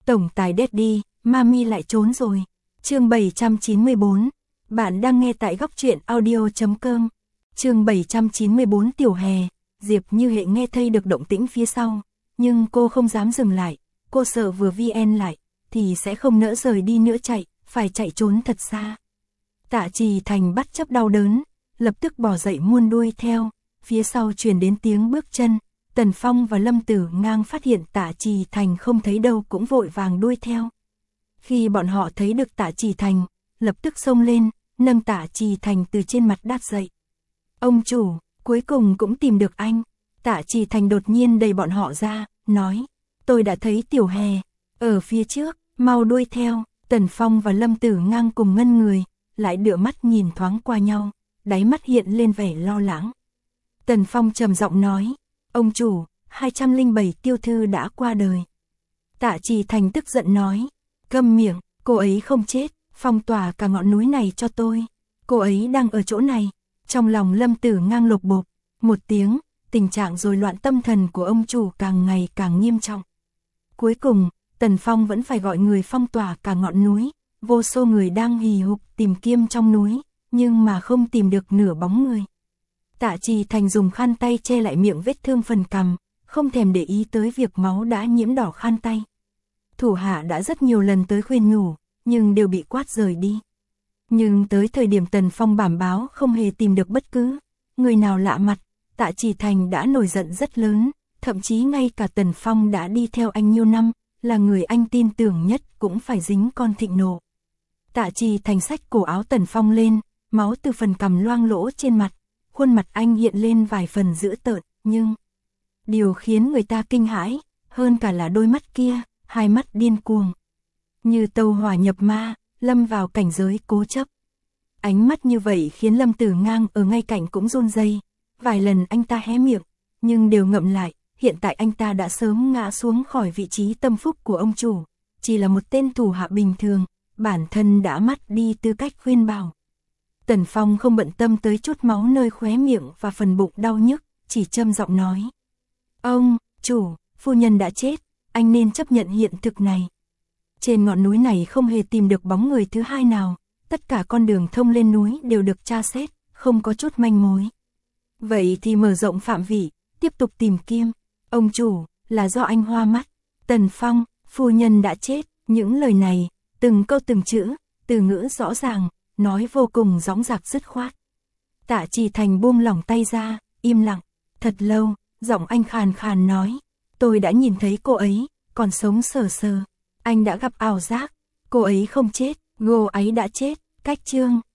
Tổng tài Daddy, Mami lại trốn rồi. Chương 794. Bạn đang nghe tại góc truyện audio.com. Chương 794 Tiểu Hè. Diệp Như Hệ nghe thấy được động tĩnh phía sau, nhưng cô không dám dừng lại. Cô sợ vừa VN lại thì sẽ không nỡ rời đi nữa, phải chạy trốn thật xa. Tạ Trì Thành bất chấp đau đớn, lập tức bỏ dậy muôn đuôi theo. Phía sau truyền đến tiếng bước chân. Tần Phong và Lâm Tử Ngang phát hiện Tạ Trì Thành không thấy đâu cũng vội vàng đuôi theo. Khi bọn họ thấy được Tạ Trì Thành, lập tức xông lên, nâng Tạ Trì Thành từ trên mặt đất dậy. Ông chủ, cuối cùng cũng tìm được anh. Tạ Trì Thành đột nhiên đẩy bọn họ ra, nói, tôi đã thấy Tiểu Hè ở phía trước, mau đuôi theo. Tần Phong và Lâm Tử Ngang cùng ngân người, lại đưa mắt nhìn thoáng qua nhau, đáy mắt hiện lên vẻ lo lắng. Tần Phong trầm giọng nói, ông chủ, 207 tiểu thư đã qua đời. Tạ Trì Thành tức giận nói, câm miệng, cô ấy không chết, phong tỏa cả ngọn núi này cho tôi. Cô ấy đang ở chỗ này. Trong lòng Lâm Tử Ngang lột bột một tiếng, tình trạng rối loạn tâm thần của ông chủ càng ngày càng nghiêm trọng. Cuối cùng, Tần Phong vẫn phải gọi người phong tỏa cả ngọn núi. Vô số người đang hì hục tìm kiếm trong núi, nhưng mà không tìm được nửa bóng người. Tạ Trì Thành dùng khăn tay che lại miệng vết thương phần cằm, không thèm để ý tới việc máu đã nhiễm đỏ khăn tay. Thủ hạ đã rất nhiều lần tới khuyên nhủ, nhưng đều bị quát rời đi. Nhưng tới thời điểm Tần Phong bảm báo không hề tìm được bất cứ người nào lạ mặt, Tạ Trì Thành đã nổi giận rất lớn, thậm chí ngay cả Tần Phong đã đi theo anh nhiều năm, là người anh tin tưởng nhất cũng phải dính con thịnh nộ. Tạ Trì Thành xách cổ áo Tần Phong lên, máu từ phần cằm loang lỗ trên mặt, khuôn mặt anh hiện lên vài phần dữ tợn, nhưng điều khiến người ta kinh hãi hơn cả là đôi mắt kia, hai mắt điên cuồng, như tàu hỏa nhập ma, lâm vào cảnh giới cố chấp. Ánh mắt như vậy khiến Lâm Tử Ngang ở ngay cạnh cũng run rẩy. Vài lần anh ta hé miệng, nhưng đều ngậm lại. Hiện tại anh ta đã sớm ngã xuống khỏi vị trí tâm phúc của ông chủ, chỉ là một tên thủ hạ bình thường, bản thân đã mất đi tư cách khuyên bảo. Tần Phong không bận tâm tới chút máu nơi khóe miệng và phần bụng đau nhức, chỉ trầm giọng nói, ông chủ, phu nhân đã chết, anh nên chấp nhận hiện thực này. Trên ngọn núi này không hề tìm được bóng người thứ hai nào, tất cả con đường thông lên núi đều được tra xét, không có chút manh mối. Vậy thì mở rộng phạm vi, tiếp tục tìm kiếm. Ông chủ, là do anh hoa mắt. Tần Phong, phu nhân đã chết. Những lời này, từng câu từng chữ, từ ngữ rõ ràng, nói vô cùng dõng dạc dứt khoát. Tạ Trì Thành buông lỏng tay ra, im lặng. Thật lâu, giọng anh khàn khàn nói, tôi đã nhìn thấy cô ấy, còn sống sờ sờ. Anh đã gặp ảo giác, cô ấy không chết, cô ấy đã chết. Cách chương